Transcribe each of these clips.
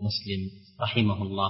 مسلم رحمه الله.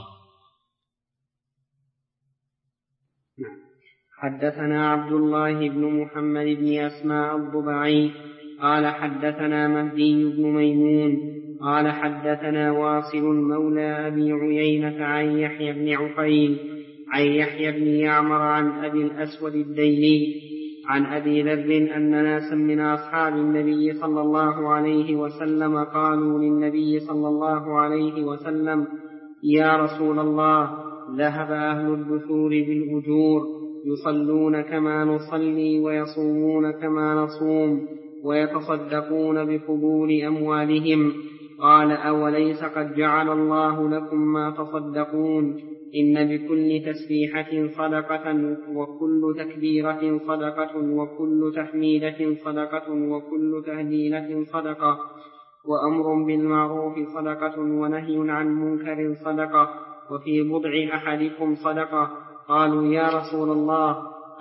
حدثنا عبد الله بن محمد بن أسماء الضبعي قال حدثنا مهدي بن ميمون قال حدثنا واصل مولى أبي عيينة عن يحيى بن عقيل عن يحيى بن يعمر عن أبي الأسود الديلي عن أبي ذر أن ناسا من أصحاب النبي صلى الله عليه وسلم قالوا للنبي صلى الله عليه وسلم: يا رسول الله، ذهب أهل الدثور بالأجور، يصلون كما نصلي ويصومون كما نصوم ويتصدقون بفضول أموالهم. قال: أوليس قد جعل الله لكم ما تصدقون؟ إن بكل تسبيحة صدقة، وكل تكبيرة صدقة، وكل تحميدة صدقة، وكل تهليلة صدقة، وأمر بالمعروف صدقة، ونهي عن منكر صدقة، وفي بضع أحدكم صدقة. قالوا: يا رسول الله،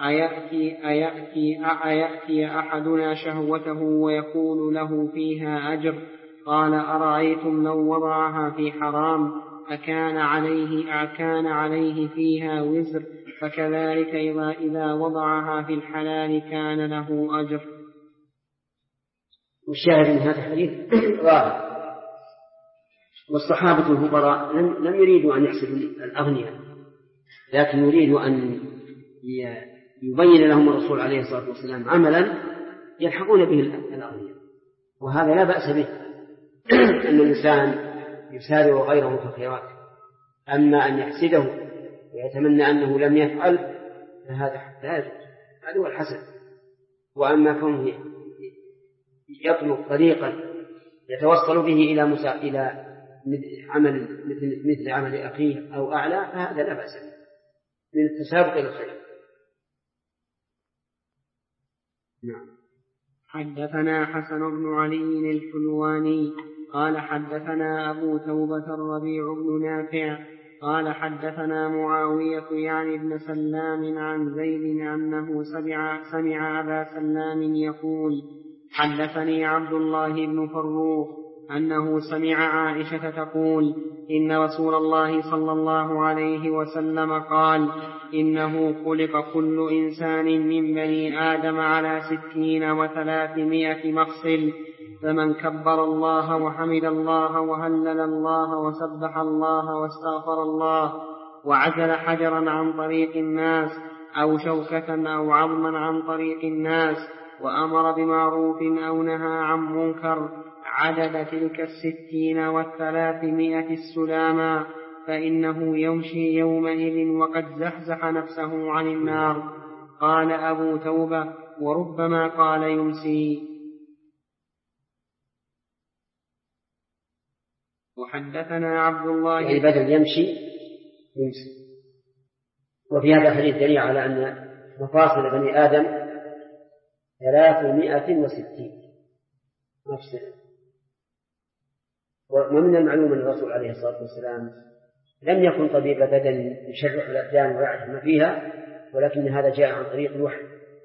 أيأتي أحدنا شهوته ويكون له فيها أجر؟ قال: أرأيتم لو وضعها في حرام أكان عليه فيها وزر؟ فكذلك إذا وضعها في الحلال كان له أجر. والشاهد من هذا الحديث ظاهر، والصحابة الفقراء لم يريدوا أن يحسدوا الأغنياء، لكن يريدوا أن يبين لهم الرسول عليه الصلاة والسلام عملا يلحقون به الأغنياء، وهذا لا بأس به، أن الإنسان يسارع غيره في الخيرات. أما أن يحسده ويتمنى أنه لم يفعل فهذا لا يجوز، هذا هو الحسد. وأما كونه يطلب طريقا يتوصل به إلى عمل مثل عمل أخيه أو أعلى فهذا لا بأس به من التسابق إلى الخير. نعم. حدثنا حسن بن علي الحلواني قال حدثنا أبو توبة الربيع بن نافع قال حدثنا معاوية يعني ابن سلام عن زيد أنه سمع أبا سلام يقول: حدثني عبد الله بن فروخ أنه سمع عائشة تقول: إن رسول الله صلى الله عليه وسلم قال: إنه خلق كل إنسان من بني آدم على 60 و300 مفصل، فمن كبر الله وحمد الله وهلل الله وسبح الله واستغفر الله وعزل حجرا عن طريق الناس أو شوكة أو عظما عن طريق الناس وأمر بمعروف أو نهى عن منكر عدد تلك 60 و300 السلاما، فإنه يمشي يومئذ وقد زحزح نفسه عن النار. قال أبو توبة: وربما قال يمسي. وحدثنا عبد الله يعني بدل يمشي. وفي هذا الحديث دليل على أن مفاصل بني آدم 360 مفصل. ومن المعلوم أن الرسول عليه الصلاة والسلام لم يكن طبيب بدن يشرح الأبدان ويعرف ما فيها، ولكن هذا جاء عن طريق الوحي.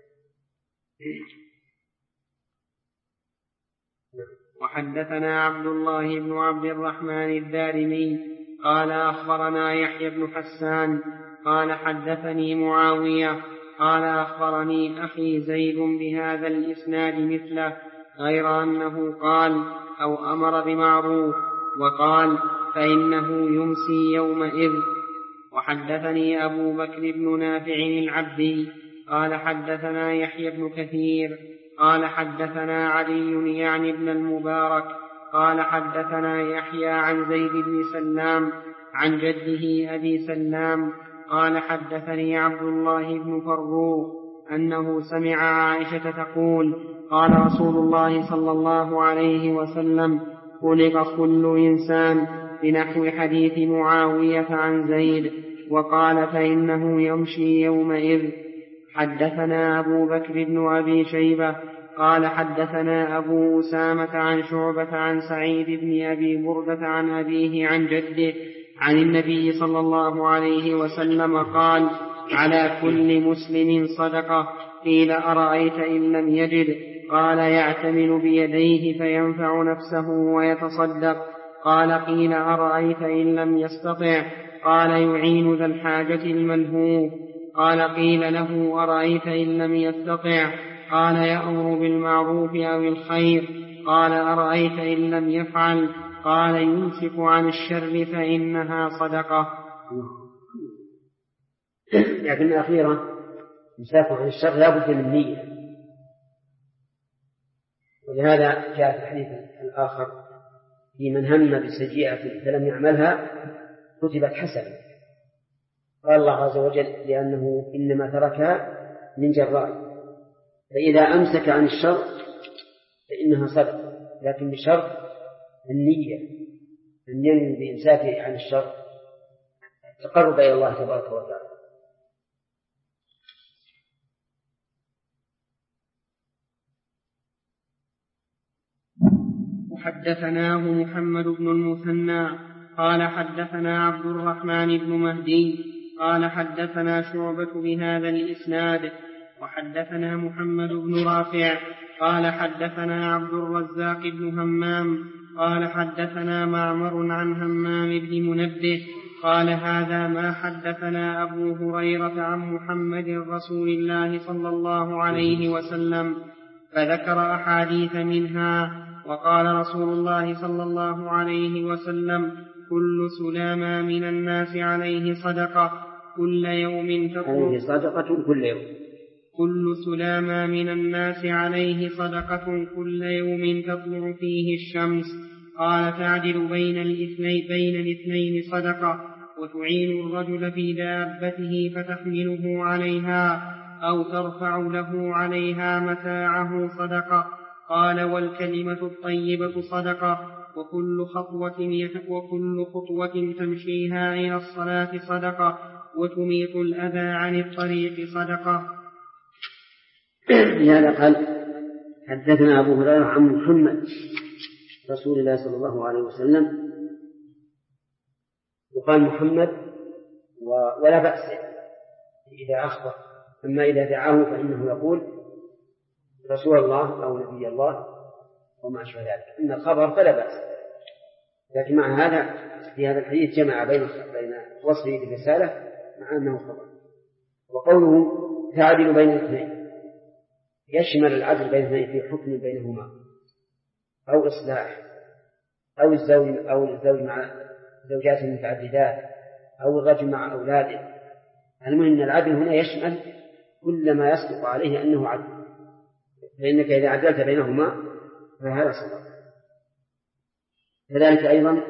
وحدثنا عبد الله بن عبد الرحمن الدارمي قال أخبرنا يحيى بن حسان قال حدثني معاوية قال أخبرني أخي زيد بهذا الإسناد مثله، غير أنه قال: أو أمر بمعروف، وقال: فإنه يمسي يومئذ. وحدثني أبو بكر بن نافع العبدي قال حدثنا يحيى بن كثير قال حدثنا علي يعني ابن المبارك قال حدثنا يحيى عن زيد بن سلام عن جده أبي سلام قال حدثني عبد الله بن فروخ أنه سمع عائشة تقول: قال رسول الله صلى الله عليه وسلم: خلق كل إنسان، بنحو حديث معاوية عن زيد. وقال: فإنه يمشي يومئذ. حدثنا أبو بكر بن أبي شيبة قال حدثنا أبو أسامة عن شعبة عن سعيد بن أبي بردة عن أبيه عن جده عن النبي صلى الله عليه وسلم قال: على كل مسلم صدقة. قيل: أرأيت إن لم يجد؟ قال: يعتمل بيديه فينفع نفسه ويتصدق. قال قيل أرأيت إن لم يستطع؟ قال يعين ذا الحاجة الملهوف. قال قيل له أرأيت إن لم يستطع؟ قال يأمر بالمعروف أو الخير. قال أرأيت إن لم يفعل؟ قال يمسك عن الشر فإنها صدقة. لكن الأخيرة إمساك عن الشر لا بد من نية، ولهذا جاء في الحديث الآخر في من هم بسيئة فلم يعملها كتبت حسنة. قال الله عز وجل لأنه إنما تركها من جراء، فإذا أمسك عن الشر فإنها صدقة، لكن بشرط النية، أن ينوي بإمساكه عن الشر تقرب إلى الله تبارك وتعالى. حدثناه محمد بن المثنى قال حدثنا عبد الرحمن بن مهدي قال حدثنا شعبة بهذا الإسناد. وحدثنا محمد بن رافع قال حدثنا عبد الرزاق بن همام قال حدثنا معمر عن همام بن منبه قال هذا ما حدثنا أبو هريرة عن محمد رسول الله صلى الله عليه وسلم، فذكر أحاديث منها. وقال رسول الله صلى الله عليه وسلم كل سلامة من الناس عليه صدقة كل يوم تطلع صدقة كل يوم. كل سلامة من الناس عليه صدقة كل يوم تطلع فيه الشمس. قال تعدل بين الاثنين صدقة، وتعين الرجل في دابته فتحمله عليها أو ترفع له عليها متاعه صدقة. قال والكلمة الطيبة صدقة، وكل خطوة تمشيها إلى الصلاة صدقة، وتميط الأذى عن الطريق صدقة. لهذا قال حدثنا أبو هريرة عن محمد رسول الله صلى الله عليه وسلم، وقال محمد ولا بأس إذا أخبر، أما إذا دعاه فإنه يقول رسول الله أو نبي الله وما أشبه ذلك. إن الخبر فلا بأس، لكن مع هذا في هذا الحديث جمع بين وصفه بالرسالة مع أنه خبر. وقوله تعدل بين الاثنين يشمل العدل بين الاثنين في حكم بينهما أو إصلاح، أو الزوج مع زوجات متعددات، أو الرجل مع أولاده. المهم أن العدل هنا يشمل كل ما يصدق عليه أنه عدل، فإنك إذا عدلت بينهما فهذا صدق. كذلك أيضا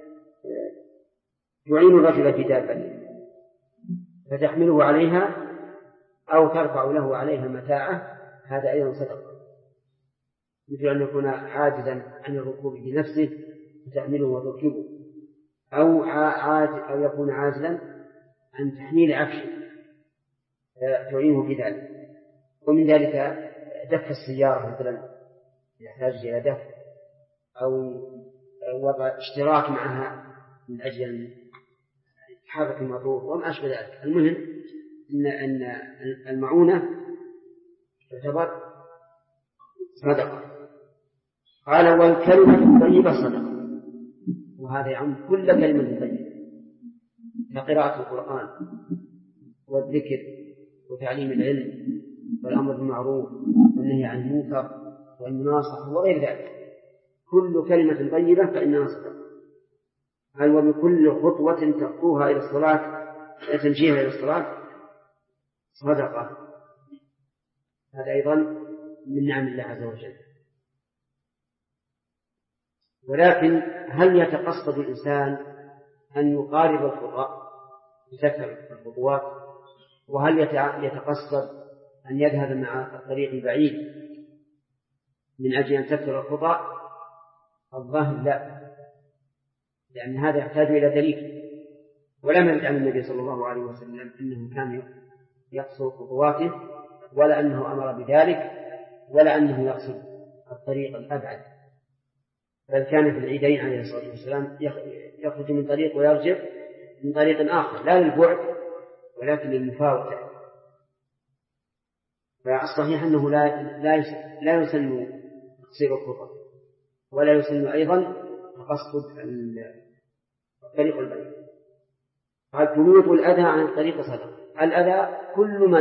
تعين الرجل في دابته فتحمله عليها أو ترفع له عليها متاعه، هذا أيضا صدق، مثل أن يكون عاجزا عن الركوب بنفسه فتحمله وتركبه، أو يكون عاجزا عن تحميل عفشه تعينه في ذلك. ومن ذلك دف السيارة مثلا يحتاج إلى دف، أو وضع اشتراك معها من أجل حركة الموتور وما أشبه ذلك. المهم أن المعونة تعتبر صدقة. قال والكلمة الطيبة صدقة، وهذا يعم كل كلمة طيبة كقراءة القرآن والذكر وتعليم العلم والأمر بالمعروف والنهي عن المنكر والمناصحة وغير ذلك. كل كلمة طيبة فإنها صدقة. قال وبكل خطوة تخطوها إلى الصلاة تمشيها إلى الصلاة صدقة. هذا أيضا من نعم الله عز وجل. ولكن هل يتقصد الإنسان أن يقارب الخطأ بسكر الخطوات، وهل يتقصد أن يذهب مع الطريق البعيد من أجل أن تكثر الخطأ؟ الظاهر لا، لأن هذا يحتاج إلى دليل. ولم يرد عن النبي صلى الله عليه وسلم أنه كان يقصر خطواته، ولا أنه أمر بذلك، ولا أنه يقصد الطريق الأبعد، بل كان في العيدين عليه الصلاة والسلام يخرج من طريق ويرجع من طريق آخر، لا للبعد ولكن للمفاوتة. فالصحيح أنه لا يسن تقصير الخطى، ولا يسن أيضا تقصد الطريق البعيد. قال تميط الأذى عن الطريق صدقة. الأذى كل من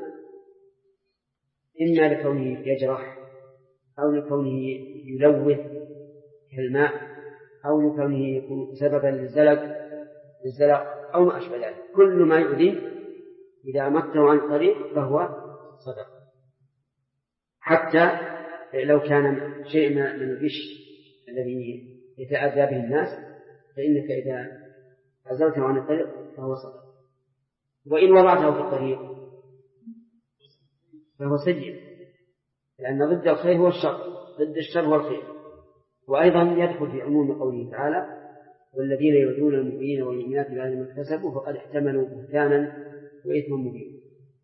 إما لكونه يجرح أو لكونه يلوث كالماء أو لكونه يكون سببا للزلق أو ما أشبه ذلك، كل ما يؤذي إذا أمته عن الطريق فهو صدقة. حتى لو كان شيء من الغش الذي يتأذى به الناس فإنك إذا عزلته عن الطريق فهو صدقة. وإن وضعته في الطريق فهو سيء، لأن ضد الخير هو الشر، ضد الشر هو الخير. وأيضا يدخل في عموم قوله تعالى والذين يؤذون المؤمنين والمؤمنات بغير ما اكتسبوا فقد احتملوا بهتانا وإثما مبينا.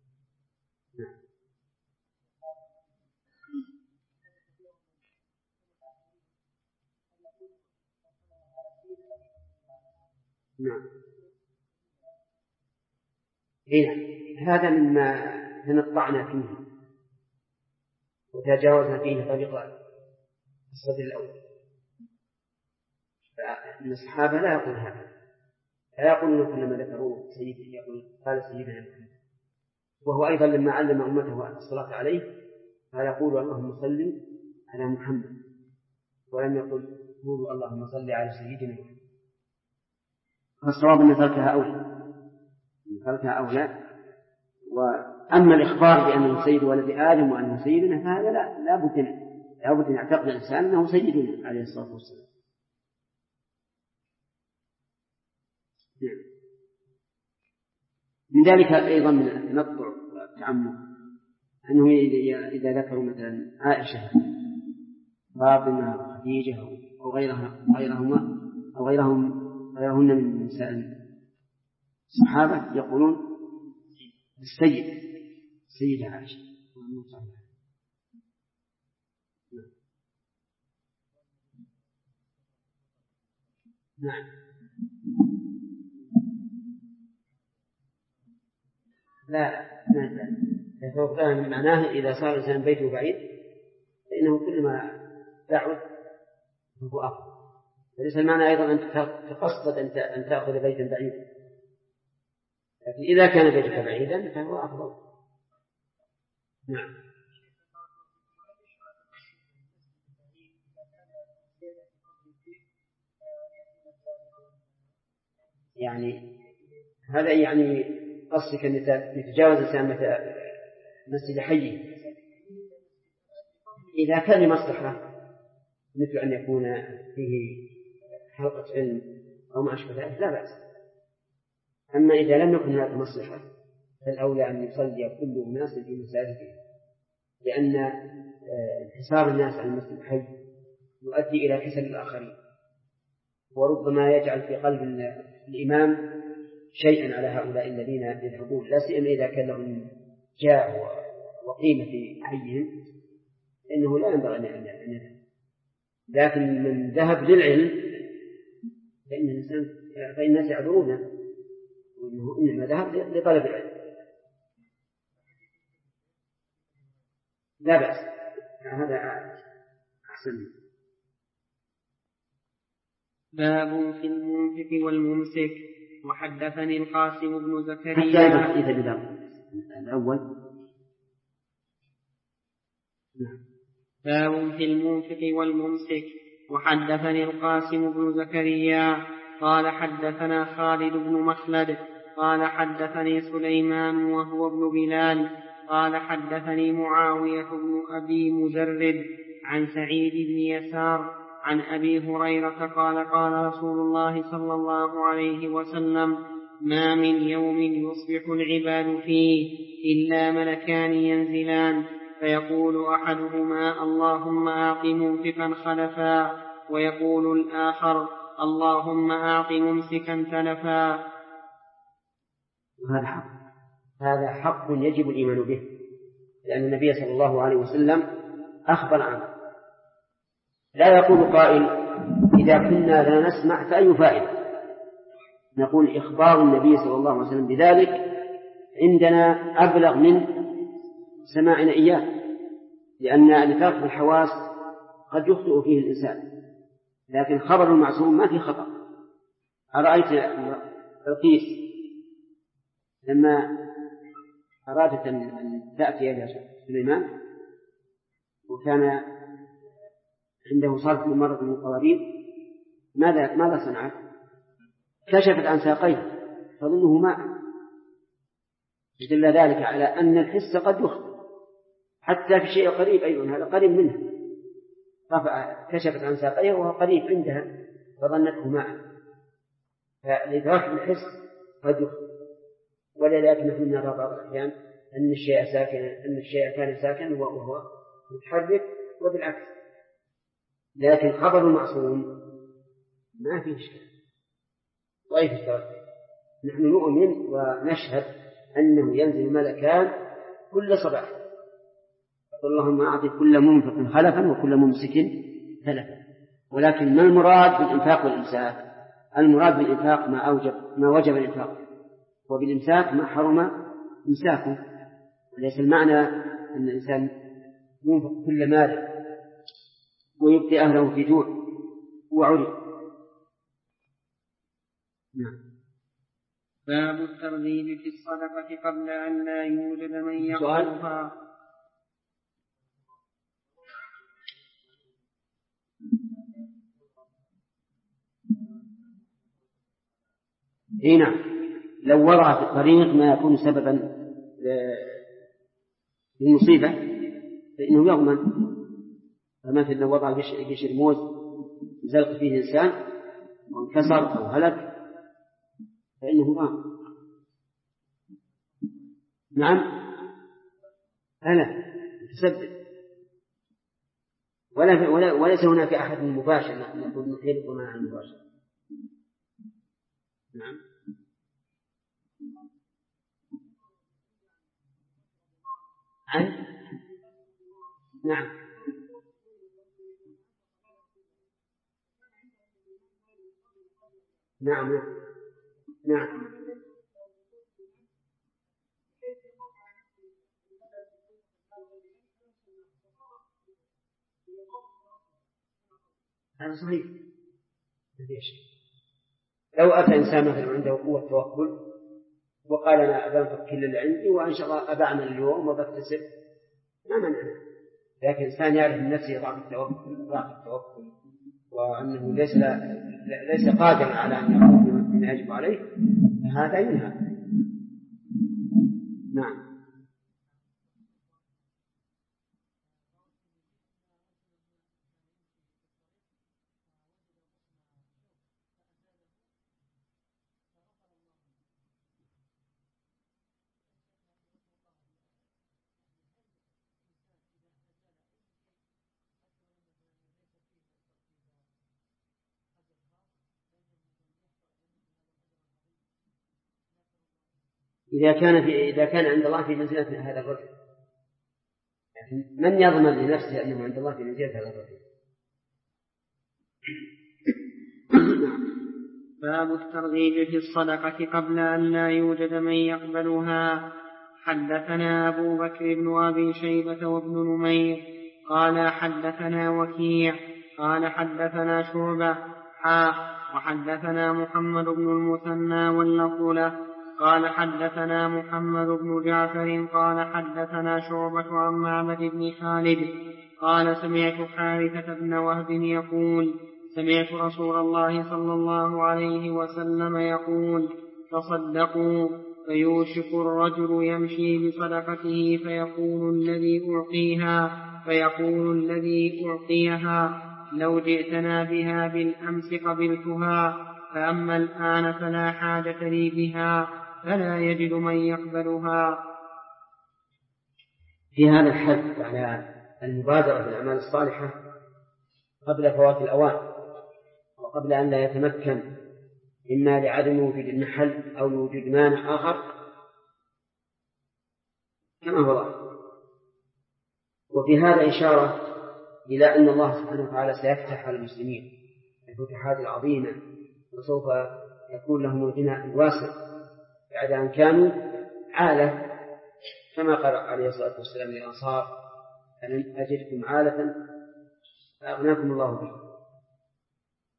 نعم. هذا مما تنطعنا فيه وتجاوزنا فيه طريق الصدر الأول. فإن الصحابة لا يقول هذا، لا يقولون كلما ذكروا سيدي يقول قال سيدنا محمد. وهو أيضا لما علم أمته الصلاة عليه قال يقول اللهم صل على محمد، ولم يقل قولوا اللهم صل على سيدنا محمد. فالصواب أن تركها أولى. وأما الإخبار بأنه سيد ولد آدم وأنه سيدنا فهذا لا بد أن يعتقد الإنسان أنه سيدنا عليه الصلاة والسلام. من ذلك أيضا من التنطع والتعمق أنه إذا ذكروا مثلا عائشة فاطمة خديجة أو غيرهن من نساء الصحابة يقولون السيدة عائشة. نعم. لا فوقها من معناه إذا صار الإنسان بيته بعيد فإنه كل ما تعود فهو أفضل. فليس المعنى أيضا أن تقصد أن تأخذ بيتا بعيدا، لكن إذا كان بيتك بعيدا فهو أفضل. نعم. يعني هذا يعني قصدك أن يتجاوز الإنسان مسجد حيه إذا كان لمصلحة، مثل أن يكون فيه حلقة علم أو ما أشبه ذلك لا بأس. أما إذا لم يكن هناك مصلحة فالأولى أن يصلي كل الناس في مساجدهم، لأن انحصار الناس عن المسجد الحي يؤدي إلى كسل الآخرين، وربما يجعل في قلب الإمام شيئا على هؤلاء الذين يذهبون، لا سيما إذا كان لهم جاه وقيمة في حيهم إنه لا ينبغي أن يذهب. لكن من ذهب للعلم فإن الناس يعذرونه وإنه إنما ذهب لطلب العلم لا بأس، هذا أحسن. باب في المنفق والممسك. وحدثني القاسم بن زكريا حتى أيضا حديث بدر الأول. باب في المنفق والممسك. وحدثني القاسم بن زكريا قال حدثنا خالد بن مخلد قال حدثني سليمان وهو ابن بلال قال حدثني معاوية بن أبي مجرد عن سعيد بن يسار عن أبي هريرة قال قال رسول الله صلى الله عليه وسلم ما من يوم يصبح العباد فيه إلا ملكان ينزلان فيقول أحدهما اللهم أعط ممسكا خلفا ويقول الآخر اللهم أعط ممسكا تلفا. هذا حق يجب الإيمان به، لأن النبي صلى الله عليه وسلم أخبر عنه. لا يقول قائل إذا كنا لا نسمع فأي فائدة؟ نقول إخبار النبي صلى الله عليه وسلم بذلك عندنا أبلغ من سماعنا إياه، لأن الفرق بالحواس قد يخطئ فيه الإنسان، لكن خبر المعصوم ما في خطأ. أرأيت بلقيس لما أرادت أن تأتي إلى سليمان وكان عنده صرف من مرة من القوارير، ماذا صنعت؟ كشفت عن ساقيه تظنه ماء، يدل ذلك على أن الحس قد يخطئ حتى في شيء قريب، أيضا هذا قريب منها، كشفت عن ساقيه وهو قريب عندها فظنته ماء، فلذلك الحس قد يخطئ. ولذلك نحن نرى بعض الأحيان أن الشيء كان ساكنا وهو متحرك وبالعكس. لكن خبر المعصوم ما فيه إشكال ضعيف التوكل. نحن نؤمن ونشهد أنه ينزل ملكان كل صباح، يقول اللهم أعطي كل منفق خلفا وكل ممسك تلفا. ولكن ما المراد بالإنفاق والإمساك؟ المراد بالإنفاق ما وجب الإنفاق، وبالإمساك ما حرم إمساكه. وليس المعنى أن الإنسان ينفق كل مال ويبقي أهله في جوع وعري. نعم. باب الترغيب في الصدقة قبل أن لا يوجد من يقبلها. نعم، لو وضع في الطريق ما يكون سببا للمصيبة فإنه يضمن. فمثل لو وضع قشر موز زلق فيه إنسان وانكسر أو هلك فإنه ضامن. نعم، ألا تسبب وليس هناك أحد مباشر نقول نحيط مع المباشر. نعم. نعم. نعم. نعم. هذا صحيح. لو أتى إنسان مثلا عنده قوة توكل وقال أنا أبنفق كل اللي عندي وإن شاء الله أبعمل اليوم وبكتسب ما منعنا. لكن إنسان يعرف من نفسه ضعف التوكل وأنه ليس قادرا على أن يقوم بما يجب عليه فهذا ينهى. نعم. إذا كان عند الله في منزلة هذا الرجل، من يضمن لنفسه أنه عند الله في منزلة هذا الرجل؟ باب الترغيب في الصدقة قبل أن لا يوجد من يقبلها. حدثنا أبو بكر بن أبي شيبة وابن نمير قال حدثنا وكيع قال حدثنا شعبة وحدثنا محمد بن المثنى واللفظ له قال حدثنا محمد بن جعفر قال حدثنا شعبة عن معبد بن خالد قال سمعت حارثة بن وهب يقول سمعت رسول الله صلى الله عليه وسلم يقول تصدقوا فيوشك الرجل يمشي بصدقته فيقول الذي أعطيها لو جئتنا بها بالأمس قبلتها فأما الآن فلا حاجة لي بها فلا يجد من يقبلها. في هذا الحث على المبادرة بالأعمال الصالحة قبل فوات الأوان وقبل أن لا يتمكن إما لعدم وجود المحل أو وجود مانع آخر كما هو ظاهر. وفي هذا إشارة إلى أن الله سبحانه وتعالى سيفتح على المسلمين الفتوحات العظيمة وسوف يكون لهم الغنى الواسع بعد أن كانوا عالة كما قال عليه الصلاة والسلام للأنصار ألم أجدكم عالة فأغناكم الله به.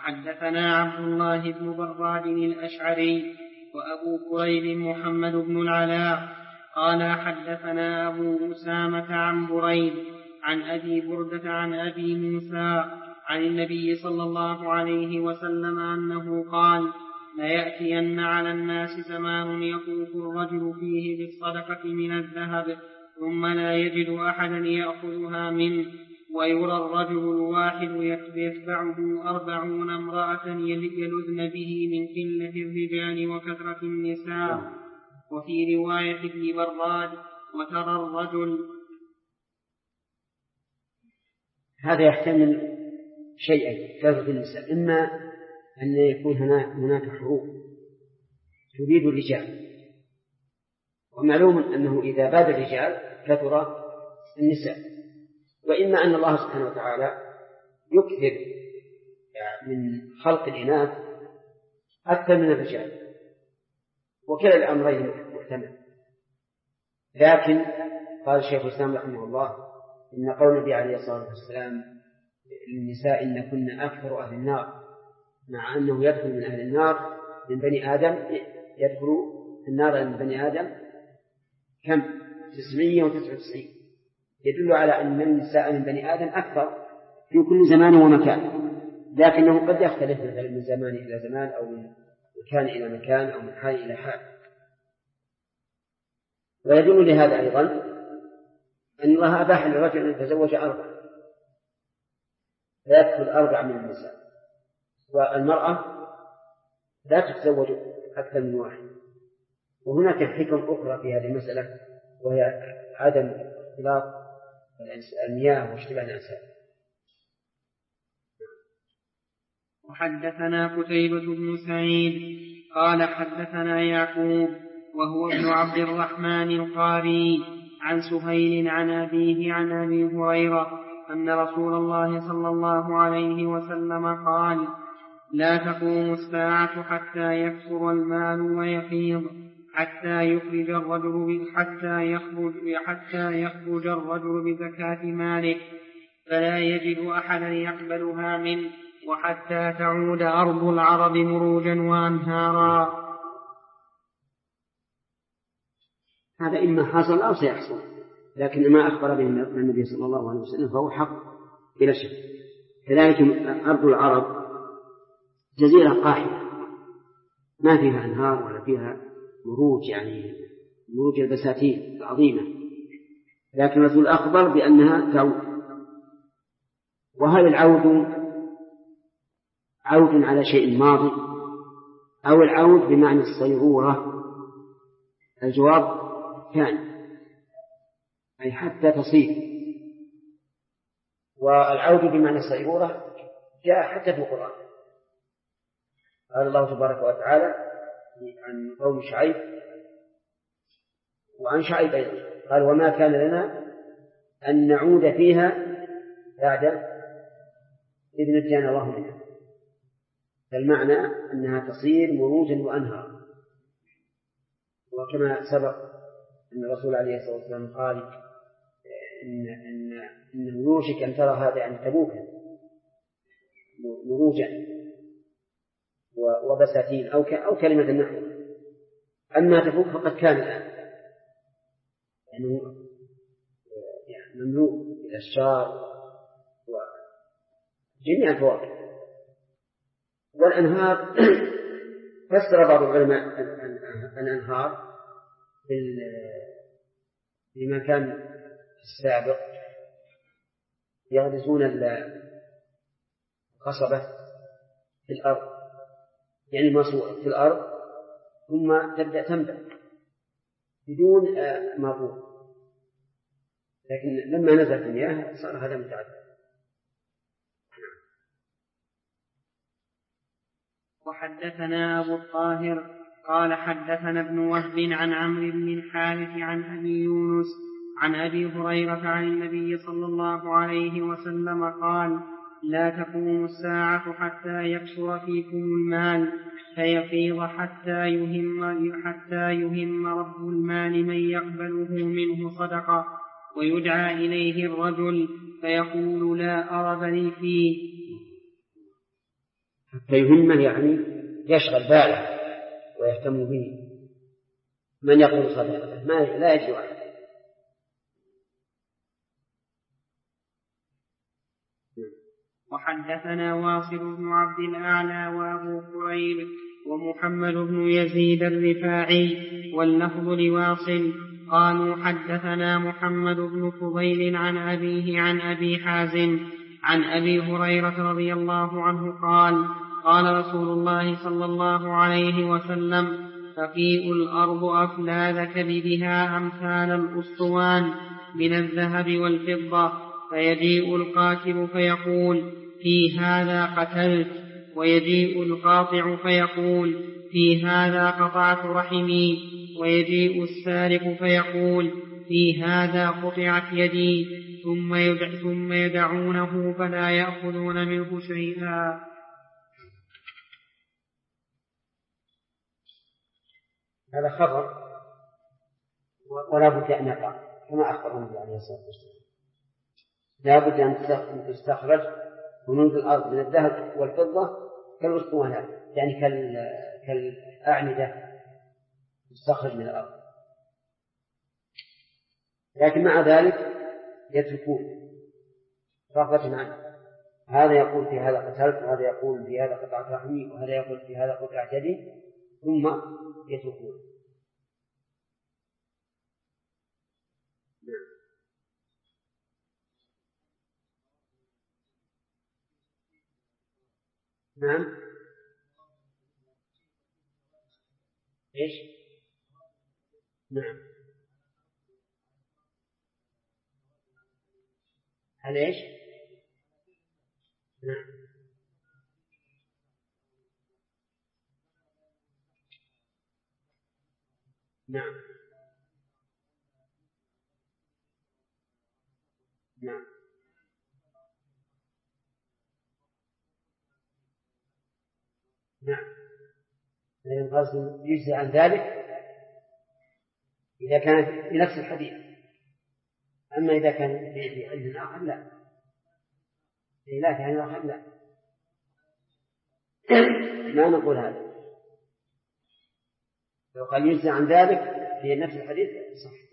وحدثنا عبد الله بن براد الأشعري وأبو كريب محمد بن العلاء قال حدثنا أبو أسامة عن بريد عن أبي بردة عن أبي موسى عن النبي صلى الله عليه وسلم أنه قال ليأتين على الناس زمان يطوف الرجل فيه بالصدقة من الذهب ثم لا يجد أحدا يأخذها منه ويرى الرجل الواحد يتبعه 40 امرأة يلذن به من قلة الرجال وكثرة النساء. وفي رواية ابن براد وترى الرجل. هذا يحتمل شيئين كثرة النساء، إما أن يكون هناك حروب تريد الرجال، ومعلوم أنه إذا باد الرجال كثر النساء، وإما أن الله سبحانه وتعالى يكثر من خلق الإناث أكثر من الرجال، وكلا الأمرين محتمل. لكن قال الشيخ الإسلام رحمه الله إن قول النبي عليه الصلاة والسلام للنساء إن كن أكثر أهل النار، مع أنه يدخل من أهل النار من بني آدم، يدخل النار من بني آدم كم 999، يدل على أن النساء من بني آدم أكثر في كل زمان ومكان، لكنه قد يختلف مثلا من زمان إلى زمان أو من مكان إلى مكان أو من حال إلى حال. ويدل لهذا أيضا أن الله أباح للرجل أن يتزوج 4، فيدخل 4 من النساء، والمرأة لا تتزوج أكثر من 1. وهناك حكم أخرى في هذه المسألة، وهي عدم اختلاط المياه واشتباه الأنساب. وحدثنا قتيبة بن سعيد قال حدثنا يعقوب وهو ابن عبد الرحمن القاري عن سهيل عن أبيه عن أبي هريرة أن رسول الله صلى الله عليه وسلم قال لا تقوم الساعة حتى يكثر المال ويفيض حتى يخرج الرجل بزكاة ماله فلا يجد أحدا يقبلها منه وحتى تعود أرض العرب مروجا وأنهارا. هذا إما حصل أو سيحصل، لكن ما أخبر به النبي صلى الله عليه وسلم فهو حق بلا شك. كذلك أرض العرب جزيرة قاحلة ما فيها أنهار ولا فيها مروج، يعني مروج البساتين العظيمة، لكن الرسول أخبر بأنها تعود. وهل العود عود على شيء ماضي أو العود بمعنى الصيرورة؟ الجواب ثاني، أي حتى تصير. والعود بمعنى الصيرورة جاء حتى في القرآن، قال الله تبارك وتعالى عن قوم شعيب وعن شعيب أيضا قال وما كان لنا أن نعود فيها بعد إذ نجانا الله منها. فالمعنى أنها تصير مروجا وأنهار. وكما سبق أن الرسول عليه الصلاة والسلام قال إنه يوشك أن ترى هذا عن تبوكا مروجا وبساتين أو كلمة النحو. أما تبوك فقد كان الآن يعني مملوء بالأشجار وجميع الفواكه. والأنهار فسر بعض العلماء الأنهار بما كان في السابق يغرسون القصبة في الأرض، يعني مصوعة في الأرض ثم تبدأ تنبت بدون ماء، لكن لما نزلت المياه صار هذا متعدد. وحدثنا أبو الطاهر قال حدثنا ابن وهب عن عمرو بن الحارث عن أبي يونس عن أبي هريرة عن النبي صلى الله عليه وسلم قال لا تقوم الساعة حتى يكثر فيكم المال فيفيض حتى يهم رب المال من يقبله منه صدقة ويدعى إليه الرجل فيقول لا أربني فيه. حتى يهمه يعني يشغل باله ويهتم به. من يقول صدقته لا يجري عنه. وحدثنا واصل بن عبد الأعلى وأبو كريب ومحمد بن يزيد الرفاعي واللفظ لواصل قالوا حدثنا محمد بن فضيل عن أبيه عن أبي حازم عن أبي هريرة رضي الله عنه قال قال رسول الله صلى الله عليه وسلم تفيء الأرض أفلاذ كبدها أمثال الأسطوان من الذهب والفضة فيجيء القاتل فيقول في هذا قتلت ويجيء القاطع فيقول في هذا قطعت رحمي ويجيء السارق فيقول في هذا قطعت يدي ثم يدعونه فلا يأخذون منه شيئا. هذا خبر ولا بد أن يقع كما أخبر النبي عليه الصلاة والسلام. لا بد أن تستخرج كنوز الأرض من الذهب والفضة كالأسطوانات يعني كالأعمدة تستخرج من الأرض، لكن مع ذلك يتركون رغبة عنه. هذا يقول في هذا قتلت وهذا يقول في هذا قطعت رحمي وهذا يقول في هذا قطعت يدي ثم يتركون. نعم. إيش؟ نعم. هل إيش؟ نعم. نعم. نعم. نعم. القصد يجزي عن ذلك إذا كانت بنفس الحديث، أما إذا كان بعلم آخر لا، لا يعني آخر لا، ما نقول هذا. لو قال يجزي عن ذلك في نفس الحديث صح.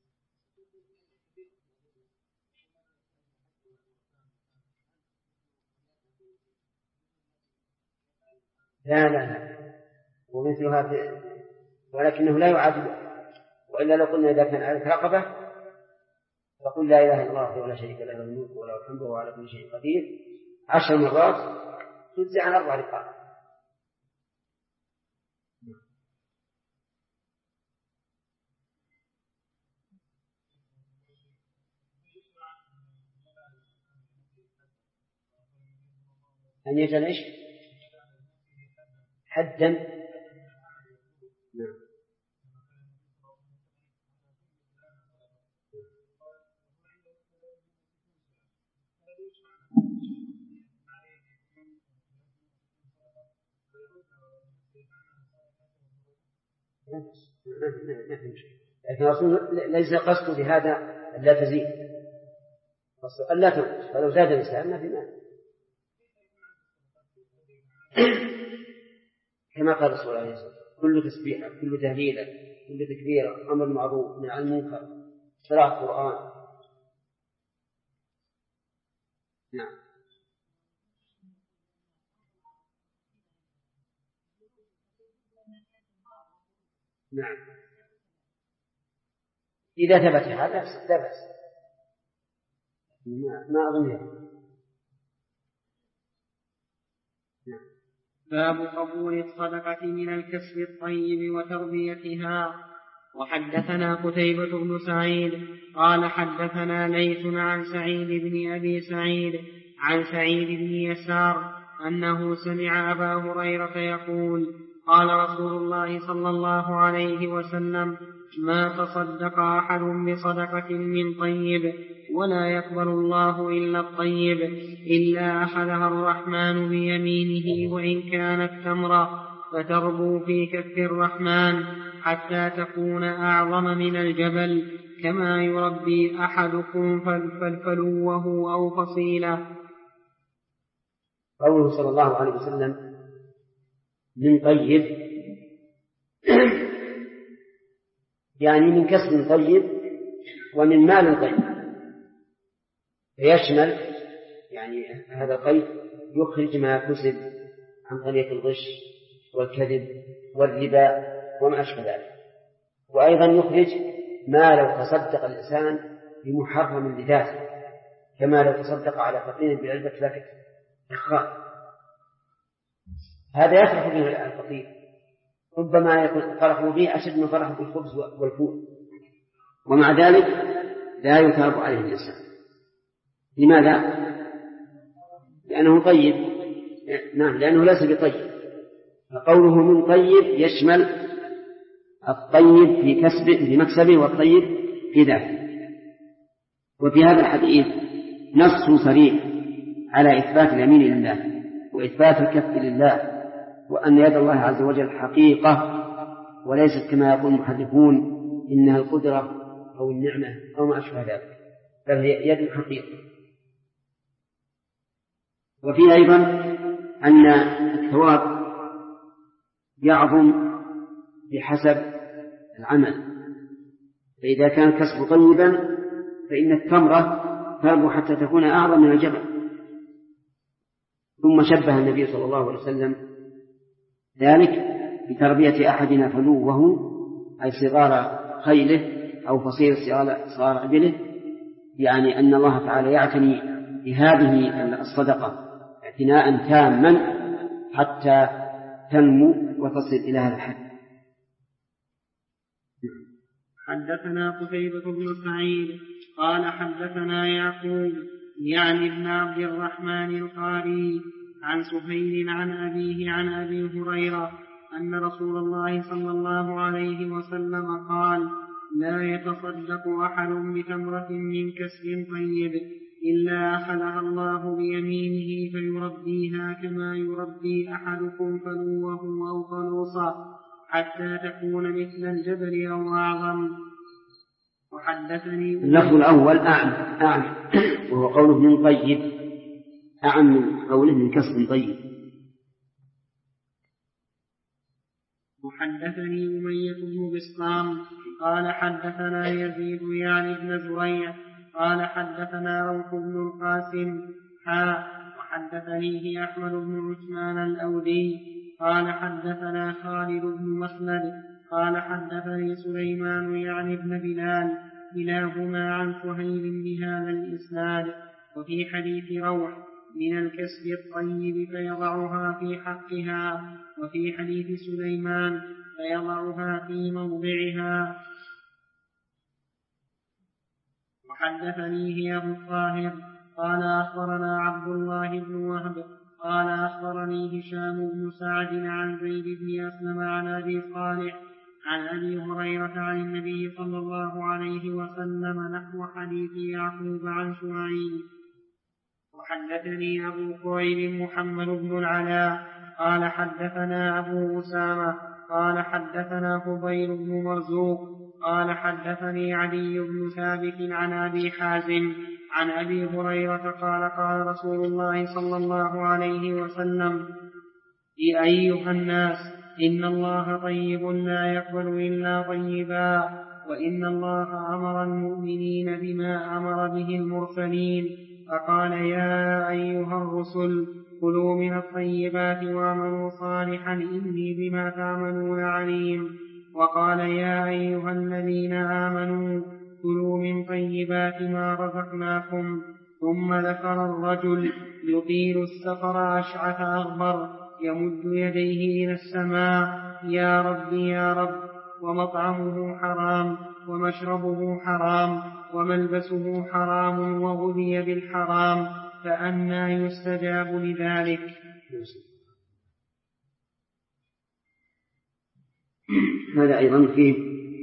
لا لا لا ومثلها ولكنه لا يعاد. وإلا لو قلنا إذا كان عليك رقبة فقل لا إله إلا الله ولا شريك له الملك وله الحمد وهو على كل شيء قدير 10 مرات تجزي عن 4 رقاب. أن يجعل إيش؟ حدا. نعم. لكن الرسول ليس قصده بهذا لا تزيد، قصده ألا تنقص، فلو زاد الإسلام ما في مانع كما قال الرسول عليه الصلاة والسلام كل تسبيحة كل تهليلة كل تكبيرة أمر معروف نهي عن المنكر قراءة القرآن. نعم. نعم. إذا ثبت هذا لا بأس، ما أظن. نعم. باب قبول الصدقة من الكسب الطيب وتربيتها. وحدثنا قتيبة بن سعيد قال حدثنا ليث عن سعيد بن أبي سعيد عن سعيد بن يسار أنه سمع أبا هريرة يقول قال رسول الله صلى الله عليه وسلم ما تصدق أحد بصدقة من طيب ولا يقبل الله إلا الطيب إلا أخذها الرحمن بيمينه وإن كانت تمرة فتربو في كف الرحمن حتى تكون أعظم من الجبل كما يربي أحدكم فلوه أو فصيلة. قوله صلى الله عليه وسلم من طيب يعني من كسب طيب ومن مال طيب، فيشمل يعني هذا الطيب يخرج ما كسب عن طريق الغش والكذب والربا وما أشبه ذلك، وأيضا يخرج ما لو تصدق الإنسان بمحرم لذاته، كما لو تصدق على فقير بعلبة لكت إخاء، هذا يفرح به الفقير، ربما يكون فرحه به أشد من فرحه بالخبز والفول، ومع ذلك لا يثاب عليه الإنسان. لماذا؟ لأنه طيب. نعم، لأنه ليس بطيب. قوله من طيب يشمل الطيب في كسبه في مكسبه والطيب في ذاته. وفي هذا الحديث نص صريح على إثبات اليمين لله وإثبات الكف لله، وأن يد الله عز وجل حقيقة وليست كما يقول المحدثون إنها القدرة أو النعمة أو ما أشبه ذلك، بل هي يد حقيقة. وفي أيضا أن الثواب يعظم بحسب العمل، فإذا كان الكسب طيبا فإن التمرة تربو حتى تكون أعظم من الجبل. ثم شبه النبي صلى الله عليه وسلم ذلك بتربية أحدنا فلوه أي صغار خيله أو فصيل صغار إبله، يعني أن الله تعالى يعتني بهذه الصدقة اعتناء تاما حتى تنمو وتصل إلى هذا الحد. حدثنا قتيبة بن سعيد قال حدثنا يعقوب يعني ابن عبد الرحمن القاري عن سهيل عن أبيه عن أبي هريرة أن رسول الله صلى الله عليه وسلم قال: لا يتصدق أحد بتمرة من كسب طيب إلا أخذها الله بيمينه فيربيها كما يربي أحدكم فلوه أو فلوصا حتى تكون مثل الجبل أو أعظم. وحدثني اللفظ الأول أعم وهو قوله من طيب، أعم من قوله من كسب طيب. وحدثني أمية بن بسطام قال حدثنا يزيد يعني بن زريع قال حدثنا روح بن القاسم وحدثنيه أحمد بن عثمان الأودي قال حدثنا خالد بن مسند قال حدثني سليمان يعني بن بلال كلاهما عن سهيل بهذا الإسناد. وفي حديث روح من الكسب الطيب فيضعها في حقها، وفي حديث سليمان فيضعها في موضعها. وحدثنيه أبو الطاهر قال أخبرنا عبد الله بن وهب قال أخبرني هشام بن سعد عن زيد بن أسلم عن أبي صالح عن أبي هريرة عن النبي صلى الله عليه وسلم نحو حديث يعقوب عن شعيب. وحدثني أبو كريب محمد بن العلاء قال حدثنا أبو أسامة قال حدثنا فضيل بن مرزوق قال حدثني علي بن ثابت عن أبي حازم عن أبي هريرة قال قال رسول الله صلى الله عليه وسلم: يا أيها الناس إن الله طيب لا يقبل إلا طيبا، وإن الله أمر المؤمنين بما أمر به المرسلين، فقال: يا أيها الرسل كلوا من الطيبات واعملوا صالحا إني بما تعملون عليم. وقال: يا أيها الذين آمنوا كلوا من طيبات ما رزقناكم. ثم ذكر الرجل يطيل السفر أشعث أغبر يمد يديه إلى السماء: يا رب يا رب، ومطعمه حرام ومشربه حرام وملبسه حرام وغذي بالحرام، فأنى يستجاب لذلك. هذا أيضا فيه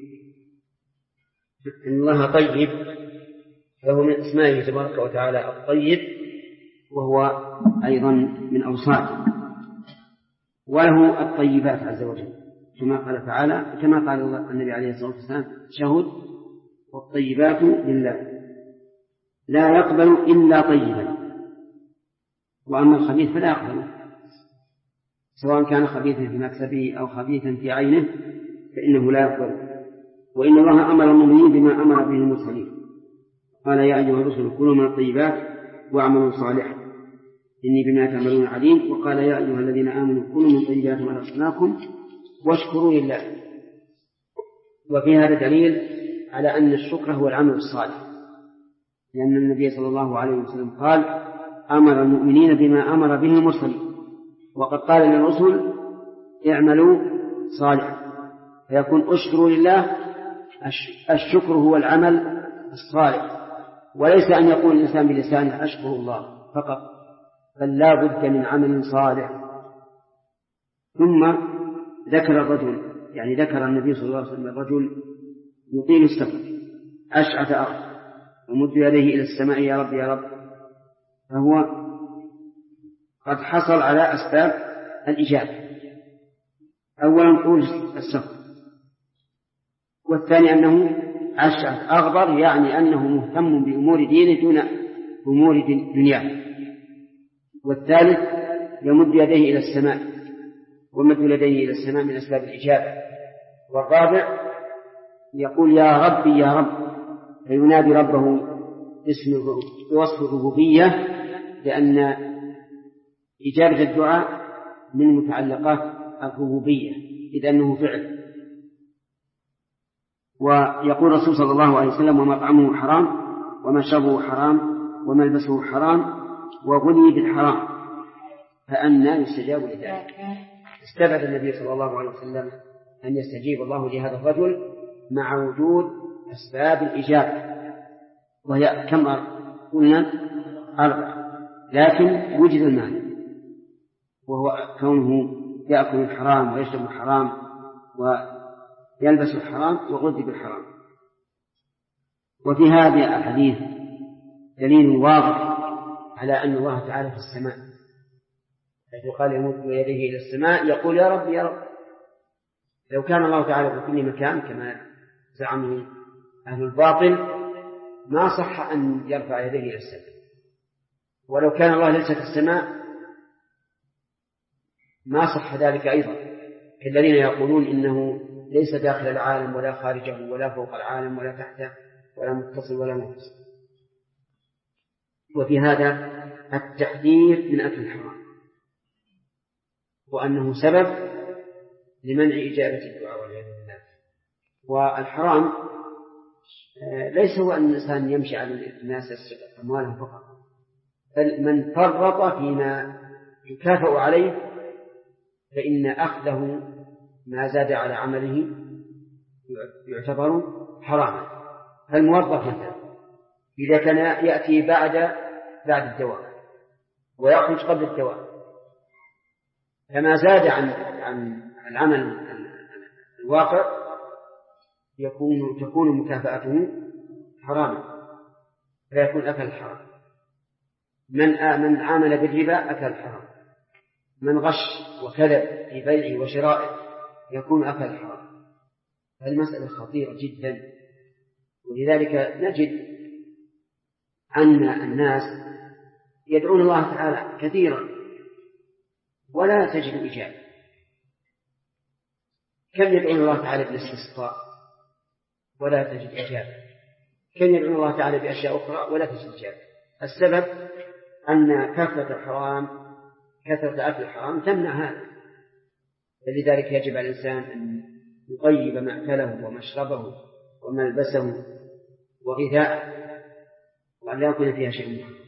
إن الله طيب، فهو من اسمائه تبارك وتعالى الطيب، وهو أيضا من أوصافه، وله الطيبات عز وجل كما قال تعالى، كما قال النبي عليه الصلاة والسلام: شهد والطيبات لله لا يقبل إلا طيبا، وأما الخبيث فلا يقبل، سواء كان خبيثا في مكسبه أو خبيثا في عينه فإنه لا يقبل. وإن الله أمر المؤمنين بما أمر به المرسلين، قال يا أيها الرسل كلوا من الطيبات واعملوا صالحا إني بما تعملون عليم. وقال يا أيها الذين آمنوا كلوا من طيبات ما رزقناكم واشكروا لله. وفي هذا دليل على أن الشكر هو العمل الصالح، لأن النبي صلى الله عليه وسلم قال أمر المؤمنين بما أمر به المرسلين، وقد قال للرسل اعملوا صالحا، فيكون اشكروا لله. الشكر هو العمل الصالح، وليس أن يقول الإنسان بلسانه أشكر الله فقط، بل لا بد من عمل صالح. ثم ذكر الرجل، يعني ذكر النبي صلى الله عليه وسلم الرجل يطيل السفر أشعث أغبر ومد يديه إلى السماء يا رب يا رب، فهو قد حصل على أسباب الإجابة. أولا طول السفر، والثاني أنه أشعث أغبر، يعني أنه مهتم بأمور دينه دون أمور دنياه. والثالث يمد يديه إلى السماء، ومد يديه إلى السماء من أسباب الإجابة. والرابع يقول يا ربي يا رب، فينادي ربه بوصف الربوبية، لأن إجابة الدعاء من متعلقات الربوبية إذ أنه فعل. ويقول الرسول صلى الله عليه وسلم ومطعمه حرام ومشربه حرام وملبسه حرام وغني بالحرام فأنى يستجاب لذلك. استبعد النبي صلى الله عليه وسلم أن يستجيب الله لهذا الرجل مع وجود أسباب الإجابة، وهي كم قلنا 4، لكن وجد المانع وهو كونه يأكل الحرام ويشرب الحرام ويلبس الحرام وغذي بالحرام. وفي هذه الأحاديث دليل واضح على أن الله تعالى في السماء، حيث قال يمد يديه إلى السماء يقول يا رب يا رب. لو كان الله تعالى في كل مكان كما زعمه أهل الباطل ما صح أن يرفع يديه إلى السماء، ولو كان الله ليس في السماء ما صح ذلك أيضا، كالذين يقولون إنه ليس داخل العالم ولا خارجه ولا فوق العالم ولا تحته ولا متصل ولا منفصل. وفي هذا التحذير من أكل الحرام، وأنه سبب لمنع إجابة الدعاء والعياذ بالله. والحرام ليس هو أن الإنسان يمشي على الناس يسرق أموالهم فقط، بل من فرط فيما يكافأ عليه فإن أخذه ما زاد على عمله يعتبر حراما. فالموظف مثلا إذا كان يأتي بعد الدوام ويخرج قبل الدوام، فما زاد عن العمل الواقع تكون مكافأته حراما، فيكون أكل الحرام. من عامل بالربا أكل الحرام، من غش وكذب في بيعه وشرائه يكون أكل الحرام. فالمسألة خطيرة جدا، ولذلك نجد أن الناس يدعون الله تعالى كثيرا ولا تجد إجابة. كم يدعون الله تعالى بالاستسقاء ولا تجد إجابة، كم يدعون الله تعالى بأشياء أخرى ولا تجد إجابة. السبب أن كثرة أكل الحرام تمنع هذا. فلذلك يجب على الإنسان أن يطيب مأكله ومشربه وملبسه وغذاءه، وأن لا يكون فيها شيء محرم.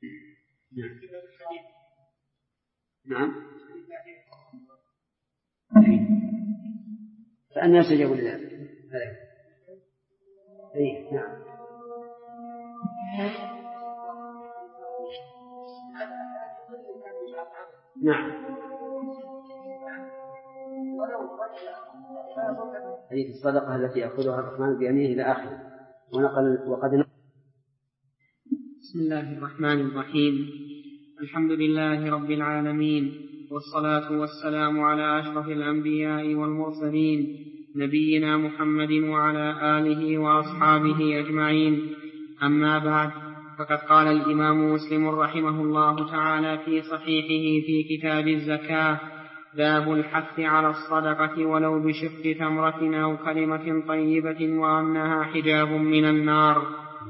نعم. فأن يستجيب لذلك. نعم. نعم. حديث الصدقة التي يأخذها الرحمن بيمينه إلى آخره. بسم الله الرحمن الرحيم. الحمد لله رب العالمين، والصلاة والسلام على أشرف الأنبياء والمرسلين نبينا محمد وعلى آله وأصحابه أجمعين. أما بعد، فقد قال الإمام مسلم رحمه الله تعالى في صحيحه في كتاب الزكاة: باب الحث على الصدقة ولو بشق تمرة أو كلمة طيبة وأنها حجاب من النار.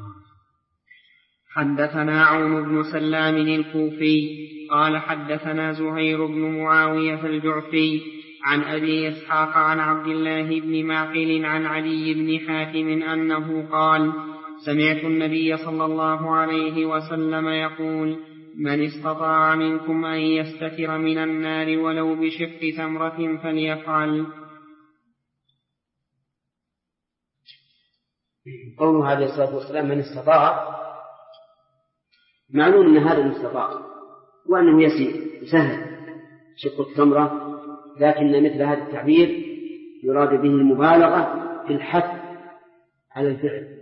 حدثنا عون بن سلام الكوفي قال حدثنا زهير بن معاوية الجعفي عن أبي إسحاق عن عبد الله بن معقل عن علي بن حاتم أنه قال: سمعت النبي صلى الله عليه وسلم يقول: من استطاع منكم أن يستتر من النار ولو بشق تمرة فليفعل. قوله عليه الصلاة والسلام: من استطاع، معلوم أن هذا المستطاع وأنه يسير سهل شق التمرة، لكن مثل هذا التعبير يراد به المبالغة في الحث على الفعل،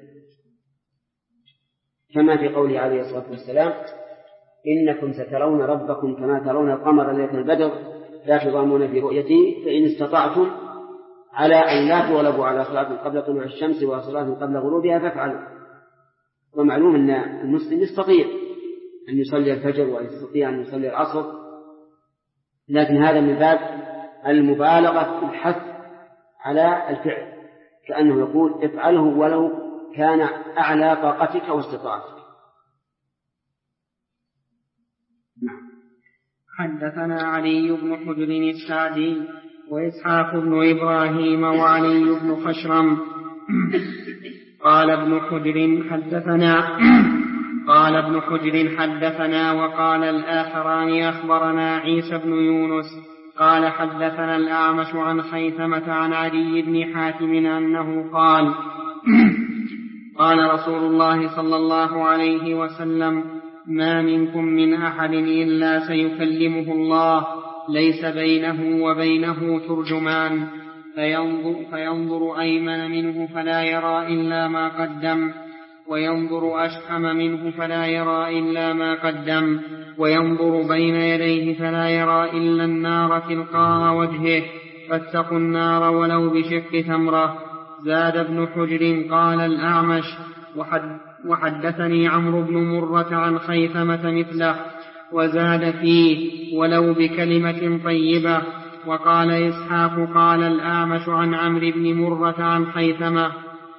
كما في قوله عليه الصلاة والسلام: إنكم سترون ربكم كما ترون القمر ليلة البدر لا تضامون في رؤيته فإن استطعتم على أن لا تغلبوا على صلاة قبل طلوع الشمس وصلاة قبل غروبها فافعلوا. ومعلوم أن المسلم يستطيع أن يصلي الفجر ويستطيع أن يصلي العصر، لكن هذا من باب المبالغة في الحث على الفعل، كأنه يقول: افعله ولو كان أعلى طاقتك واستطاعتك. حدثنا علي بن حجر السعدي وإسحاق بن إبراهيم وعلي بن خشرم قال ابن حجر حدثنا وقال الآخران أخبرنا عيسى بن يونس قال حدثنا الأعمش عن خيثمة عن علي بن حاتم أنه قال: قال رسول الله صلى الله عليه وسلم: ما منكم من أحد إلا سيكلمه الله ليس بينه وبينه ترجمان فينظر أيمن منه فلا يرى إلا ما قدم وينظر أشحم منه فلا يرى إلا ما قدم وينظر بين يديه فلا يرى إلا النار تلقاء وجهه فاتقوا النار ولو بشق تمرة. زاد ابن حجر قال الأعمش: وحدثني عمرو بن مرة عن خيثمة مثله وزاد فيه ولو بكلمة طيبة. وقال إسحاق قال الأعمش عن عمرو بن مرة عن خيثمة.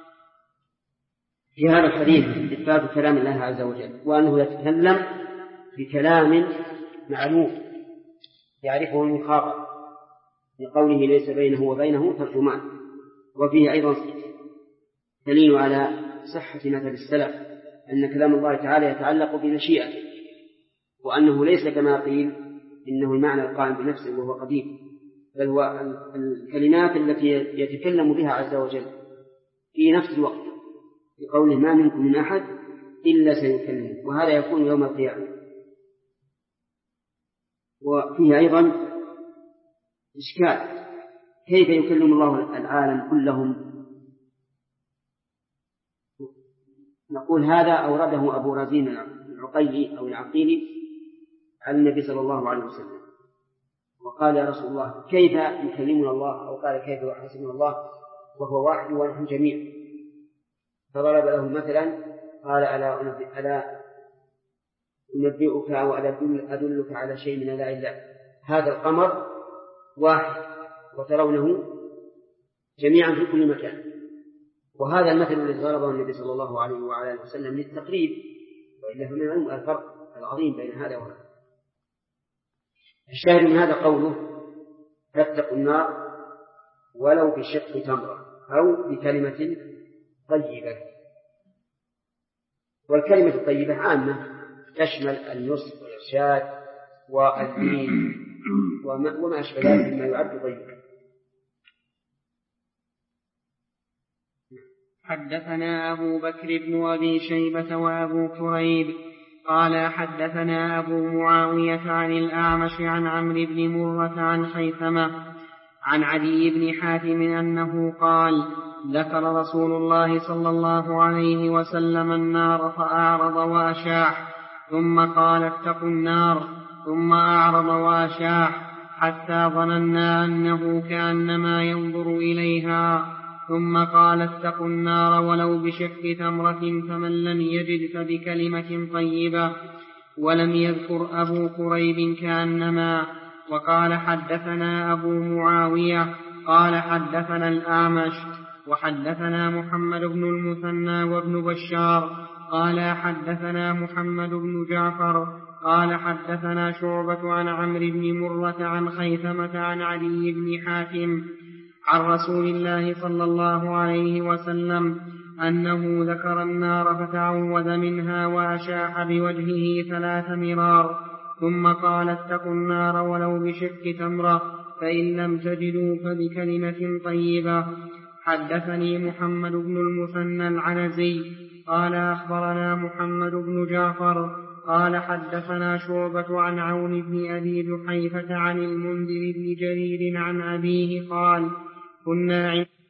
في هذا الحديث إثبات كلام الله عز وجل، وأنه يتكلم بكلام معلوم يعرفه المخاطب لقوله ليس بينه وبينه ترجمان. وفيه أيضا دليل على صحة مثل السلف أن كلام الله تعالى يتعلق بمشيئته، وأنه ليس كما قيل إنه المعنى القائم بنفسه وهو قديم، بل هو الكلمات التي يتكلم بها عز وجل في نفس الوقت، بقوله: ما منكم من أحد إلا سيكلمه، وهذا يكون يوم القيامة. وفيه أيضا إشكال: كيف يكلم الله العالم كلهم؟ نقول هذا أورده أبو رزين العقيلي أو العقيلي عن النبي صلى الله عليه وسلم، وقال: يا رسول الله كيف يكلمنا الله؟ أو قال: كيف يحاسبنا الله وهو واحد ونحن جميع؟ فضرب له مثلا قال: ألا أنبئك أو أدلك على شيء من آلاء الله؟ هذا القمر واحد وترونه جميعا في كل مكان. وهذا المثل الذي ضربه النبي صلى الله عليه وعلى آله وسلم للتقريب، وإلا فمن الفرق العظيم بين هذا وهذا. الشاهد من هذا قوله: فاتقوا النار ولو بشق تمرة أو بكلمة طيبة. والكلمة الطيبة عامة تشمل النصح والإرشاد والدين وما أشبه ذلك مما يعد طيبا. حدثنا أبو بكر بن أبي شيبة وأبو كريب قال حدثنا أبو معاوية عن الأعمش عن عمرو بن مرة عن خيثمة عن علي بن حاتم أنه قال: ذكر رسول الله صلى الله عليه وسلم النار فأعرض وأشاح، ثم قال: اتقوا النار، ثم أعرض وأشاح حتى ظننا أنه كأنما ينظر إليها، ثم قال: اتقوا النار ولو بشق تمرة، فمن لم يجد فبكلمة طيبة. ولم يذكر أبو كريب كأنما، وقال حدثنا أبو معاوية قال حدثنا الأعمش وحدثنا محمد بن المثنى وابن بشار قال حدثنا محمد بن جعفر قال حدثنا شعبة عن عمرو بن مرة عن خيثمة عن علي بن حاتم عن رسول الله صلى الله عليه وسلم أنه ذكر النار فتعوذ منها وأشاح بوجهه 3 مرار ثم قال اتقوا النار ولو بشق تمرة فإن لم تجدوا فبكلمة طيبة. حدثني محمد بن المثنى العنزي قال أخبرنا محمد بن جعفر قال حدثنا شعبة عن عون بن أبي جحيفة عن المنذر بن جرير عن أبيه قال كنا